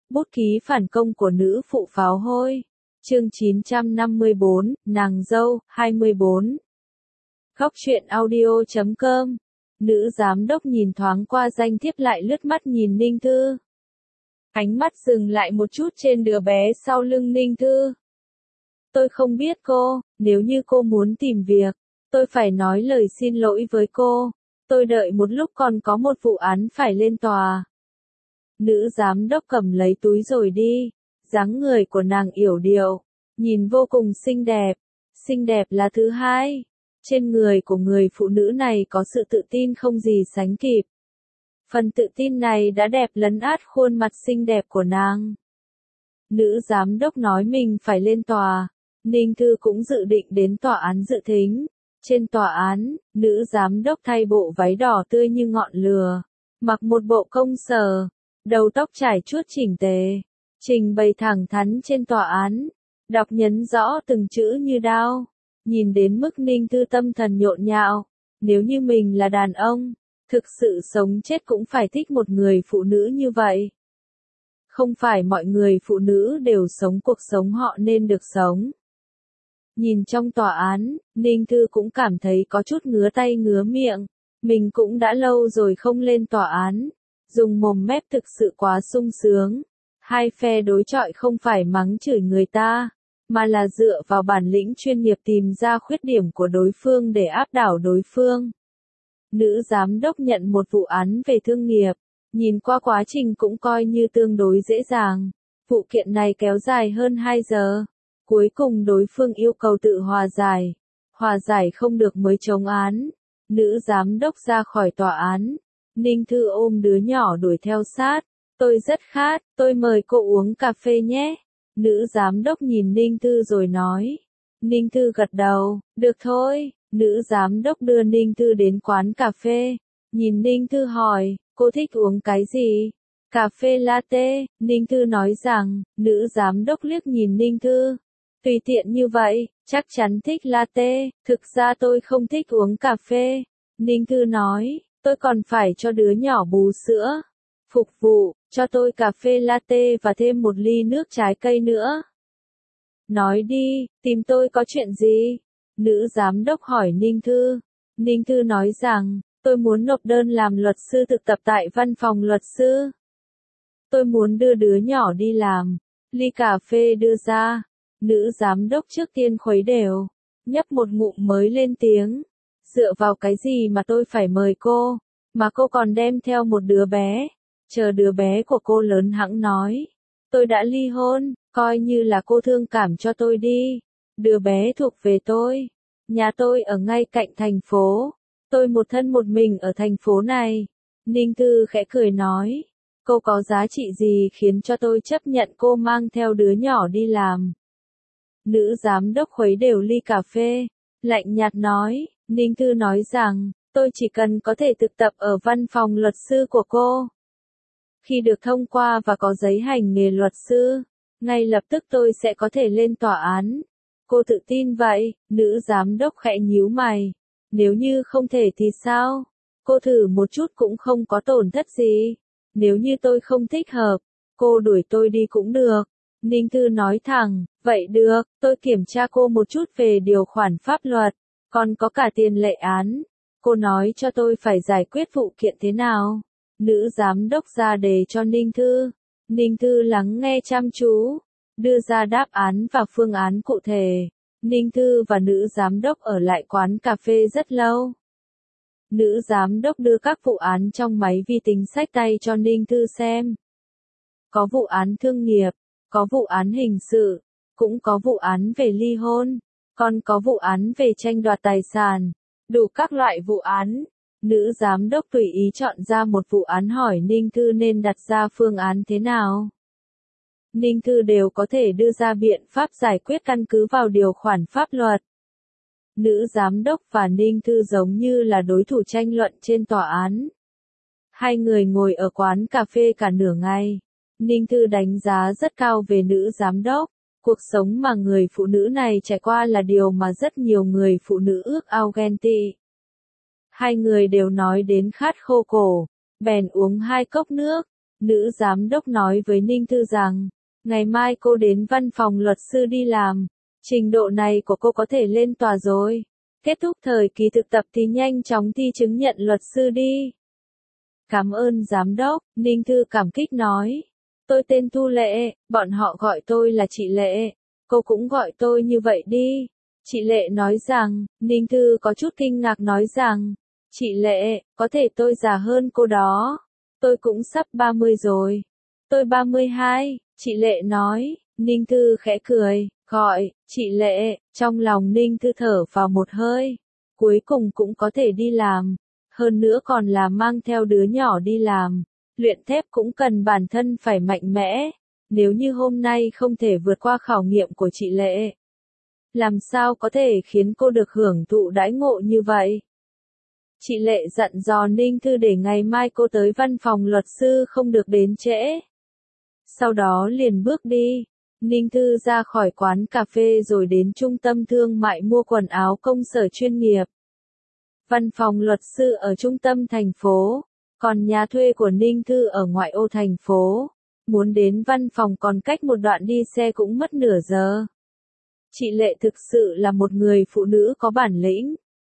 Bút ký phản công của nữ phụ pháo hôi. Chương 954, nàng dâu, 24. Góc truyện audio.com. Nữ giám đốc nhìn thoáng qua danh thiếp lại lướt mắt nhìn Ninh Thư. Ánh mắt dừng lại một chút trên đứa bé sau lưng Ninh Thư. Tôi không biết cô, nếu như cô muốn tìm việc, tôi phải nói lời xin lỗi với cô. Tôi đợi một lúc còn có một vụ án phải lên tòa. Nữ giám đốc cầm lấy túi rồi đi. Dáng người của nàng yểu điệu, nhìn vô cùng xinh đẹp. Xinh đẹp là thứ hai. Trên người của người phụ nữ này có sự tự tin không gì sánh kịp. Phần tự tin này đã đẹp lấn át khuôn mặt xinh đẹp của nàng. Nữ giám đốc nói mình phải lên tòa. Ninh Thư cũng dự định đến tòa án dự thính. Trên tòa án, nữ giám đốc thay bộ váy đỏ tươi như ngọn lửa, mặc một bộ công sở, đầu tóc trải chuốt chỉnh tề, trình bày thẳng thắn trên tòa án, đọc nhấn rõ từng chữ như đao. Nhìn đến mức Ninh Thư tâm thần nhộn nhạo, nếu như mình là đàn ông, thực sự sống chết cũng phải thích một người phụ nữ như vậy. Không phải mọi người phụ nữ đều sống cuộc sống họ nên được sống. Nhìn trong tòa án, Ninh Thư cũng cảm thấy có chút ngứa tay ngứa miệng. Mình cũng đã lâu rồi không lên tòa án. Dùng mồm mép thực sự quá sung sướng. Hai phe đối chọi không phải mắng chửi người ta, mà là dựa vào bản lĩnh chuyên nghiệp tìm ra khuyết điểm của đối phương để áp đảo đối phương. Nữ giám đốc nhận một vụ án về thương nghiệp. Nhìn qua quá trình cũng coi như tương đối dễ dàng. Vụ kiện này kéo dài hơn 2 giờ. Cuối cùng đối phương yêu cầu tự hòa giải. Hòa giải không được mới chống án. Nữ giám đốc ra khỏi tòa án. Ninh Thư ôm đứa nhỏ đuổi theo sát. Tôi rất khát, tôi mời cô uống cà phê nhé. Nữ giám đốc nhìn Ninh Thư rồi nói. Ninh Thư gật đầu, được thôi. Nữ giám đốc đưa Ninh Thư đến quán cà phê. Nhìn Ninh Thư hỏi, cô thích uống cái gì? Cà phê latte. Ninh Thư nói rằng, nữ giám đốc liếc nhìn Ninh Thư. Tùy tiện như vậy, chắc chắn thích latte, thực ra tôi không thích uống cà phê. Ninh Thư nói, tôi còn phải cho đứa nhỏ bú sữa. Phục vụ, cho tôi cà phê latte và thêm một ly nước trái cây nữa. Nói đi, tìm tôi có chuyện gì? Nữ giám đốc hỏi Ninh Thư. Ninh Thư nói rằng, tôi muốn nộp đơn làm luật sư thực tập tại văn phòng luật sư. Tôi muốn đưa đứa nhỏ đi làm. Ly cà phê đưa ra. Nữ giám đốc trước tiên khuấy đều, nhấp một ngụm mới lên tiếng. Dựa vào cái gì mà tôi phải mời cô, mà cô còn đem theo một đứa bé. Chờ đứa bé của cô lớn hẵng nói. Tôi đã ly hôn, coi như là cô thương cảm cho tôi đi. Đứa bé thuộc về tôi. Nhà tôi ở ngay cạnh thành phố. Tôi một thân một mình ở thành phố này. Ninh Thư khẽ cười nói. Cô có giá trị gì khiến cho tôi chấp nhận cô mang theo đứa nhỏ đi làm? Nữ giám đốc khuấy đều ly cà phê, lạnh nhạt nói. Ninh Thư nói rằng, tôi chỉ cần có thể thực tập ở văn phòng luật sư của cô. Khi được thông qua và có giấy hành nghề luật sư, ngay lập tức tôi sẽ có thể lên tòa án. Cô tự tin vậy? Nữ giám đốc khẽ nhíu mày. Nếu như không thể thì sao? Cô thử một chút cũng không có tổn thất gì. Nếu như tôi không thích hợp, cô đuổi tôi đi cũng được. Ninh Thư nói thẳng, vậy được, tôi kiểm tra cô một chút về điều khoản pháp luật, còn có cả tiền lệ án. Cô nói cho tôi phải giải quyết vụ kiện thế nào? Nữ giám đốc ra đề cho Ninh Thư. Ninh Thư lắng nghe chăm chú, đưa ra đáp án và phương án cụ thể. Ninh Thư và nữ giám đốc ở lại quán cà phê rất lâu. Nữ giám đốc đưa các vụ án trong máy vi tính xách tay cho Ninh Thư xem. Có vụ án thương nghiệp, có vụ án hình sự, cũng có vụ án về ly hôn, còn có vụ án về tranh đoạt tài sản, đủ các loại vụ án. Nữ giám đốc tùy ý chọn ra một vụ án hỏi Ninh Thư nên đặt ra phương án thế nào. Ninh Thư đều có thể đưa ra biện pháp giải quyết căn cứ vào điều khoản pháp luật. Nữ giám đốc và Ninh Thư giống như là đối thủ tranh luận trên tòa án. Hai người ngồi ở quán cà phê cả nửa ngày. Ninh Thư đánh giá rất cao về nữ giám đốc. Cuộc sống mà người phụ nữ này trải qua là điều mà rất nhiều người phụ nữ ước ao ghen tị. Hai người đều nói đến khát khô cổ, bèn uống 2 cốc nước. Nữ giám đốc nói với Ninh Thư rằng, ngày mai cô đến văn phòng luật sư đi làm. Trình độ này của cô có thể lên tòa rồi. Kết thúc thời kỳ thực tập thì nhanh chóng thi chứng nhận luật sư đi. Cảm ơn giám đốc, Ninh Thư cảm kích nói. Tôi tên Thu Lệ, bọn họ gọi tôi là chị Lệ. Cô cũng gọi tôi như vậy đi. Chị Lệ nói rằng, Ninh Thư có chút kinh ngạc nói rằng, chị Lệ, có thể tôi già hơn cô đó. Tôi cũng sắp 30 rồi. Tôi 32, chị Lệ nói. Ninh Thư khẽ cười, gọi, chị Lệ, trong lòng Ninh Thư thở vào một hơi. Cuối cùng cũng có thể đi làm. Hơn nữa còn là mang theo đứa nhỏ đi làm. Luyện thép cũng cần bản thân phải mạnh mẽ. Nếu như hôm nay không thể vượt qua khảo nghiệm của chị Lệ, làm sao có thể khiến cô được hưởng thụ đãi ngộ như vậy? Chị Lệ dặn dò Ninh Thư để ngày mai cô tới văn phòng luật sư không được đến trễ. Sau đó liền bước đi. Ninh Thư ra khỏi quán cà phê rồi đến trung tâm thương mại mua quần áo công sở chuyên nghiệp. Văn phòng luật sư ở trung tâm thành phố, còn nhà thuê của Ninh Thư ở ngoại ô thành phố. Muốn đến văn phòng còn cách một đoạn đi xe cũng mất nửa giờ. Chị Lệ thực sự là một người phụ nữ có bản lĩnh.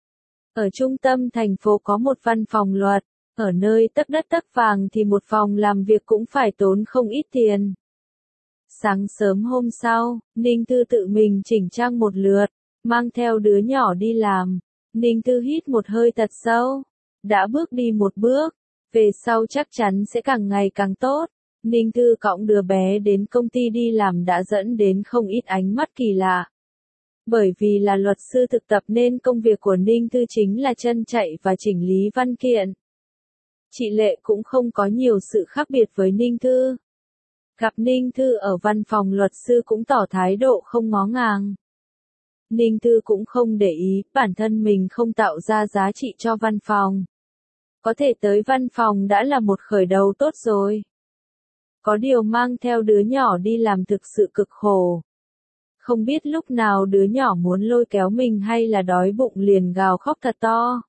Ở trung tâm thành phố có một văn phòng luật, ở nơi tấc đất tấc vàng thì một phòng làm việc cũng phải tốn không ít tiền. Sáng sớm hôm sau, Ninh Thư tự mình chỉnh trang một lượt, mang theo đứa nhỏ đi làm. Ninh Thư hít một hơi thật sâu. Đã bước đi một bước, về sau chắc chắn sẽ càng ngày càng tốt. Ninh Thư cõng đứa bé đến công ty đi làm đã dẫn đến không ít ánh mắt kỳ lạ. Bởi vì là luật sư thực tập nên công việc của Ninh Thư chính là chân chạy và chỉnh lý văn kiện. Chị Lệ cũng không có nhiều sự khác biệt với Ninh Thư. Gặp Ninh Thư ở văn phòng luật sư cũng tỏ thái độ không ngó ngàng. Ninh Thư cũng không để ý, bản thân mình không tạo ra giá trị cho văn phòng. Có thể tới văn phòng đã là một khởi đầu tốt rồi. Có điều mang theo đứa nhỏ đi làm thực sự cực khổ. Không biết lúc nào đứa nhỏ muốn lôi kéo mình hay là đói bụng liền gào khóc thật to.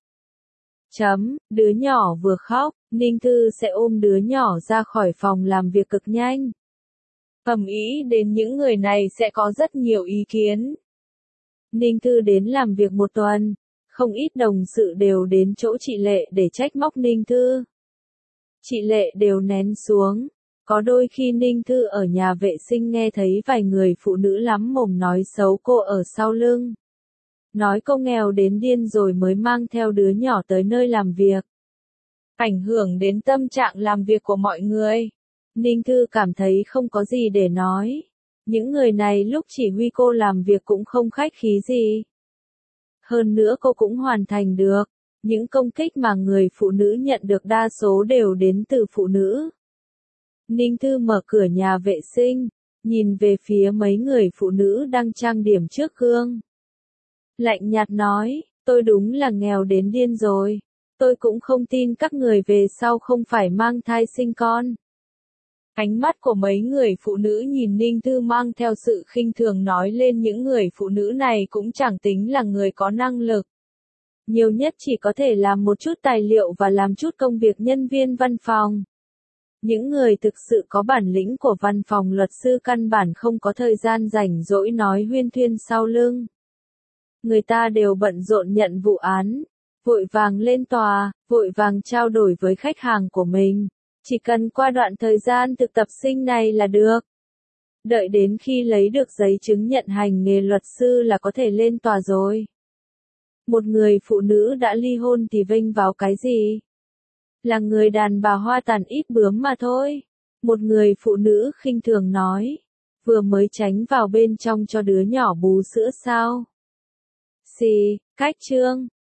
Đứa nhỏ vừa khóc, Ninh Thư sẽ ôm đứa nhỏ ra khỏi phòng làm việc cực nhanh. Ầm ĩ đến những người này sẽ có rất nhiều ý kiến. Ninh Thư đến làm việc một tuần, không ít đồng sự đều đến chỗ chị Lệ để trách móc Ninh Thư. Chị Lệ đều nén xuống. Có đôi khi Ninh Thư ở nhà vệ sinh nghe thấy vài người phụ nữ lắm mồm nói xấu cô ở sau lưng. Nói cô nghèo đến điên rồi mới mang theo đứa nhỏ tới nơi làm việc. Ảnh hưởng đến tâm trạng làm việc của mọi người. Ninh Thư cảm thấy không có gì để nói. Những người này lúc chỉ huy cô làm việc cũng không khách khí gì. Hơn nữa cô cũng hoàn thành được. Những công kích mà người phụ nữ nhận được đa số đều đến từ phụ nữ. Ninh Thư mở cửa nhà vệ sinh, nhìn về phía mấy người phụ nữ đang trang điểm trước gương. Lạnh nhạt nói, tôi đúng là nghèo đến điên rồi. Tôi cũng không tin các người về sau không phải mang thai sinh con. Ánh mắt của mấy người phụ nữ nhìn Ninh Thư mang theo sự khinh thường nói lên những người phụ nữ này cũng chẳng tính là người có năng lực. Nhiều nhất chỉ có thể làm một chút tài liệu và làm chút công việc nhân viên văn phòng. Những người thực sự có bản lĩnh của văn phòng luật sư căn bản không có thời gian rảnh rỗi nói huyên thuyên sau lưng. Người ta đều bận rộn nhận vụ án, vội vàng lên tòa, vội vàng trao đổi với khách hàng của mình. Chỉ cần qua đoạn thời gian thực tập sinh này là được. Đợi đến khi lấy được giấy chứng nhận hành nghề luật sư là có thể lên tòa rồi. Một người phụ nữ đã ly hôn thì vênh vào cái gì? Là người đàn bà hoa tàn ít bướm mà thôi. Một người phụ nữ khinh thường nói. Vừa mới tránh vào bên trong cho đứa nhỏ bú sữa sao? Cách chương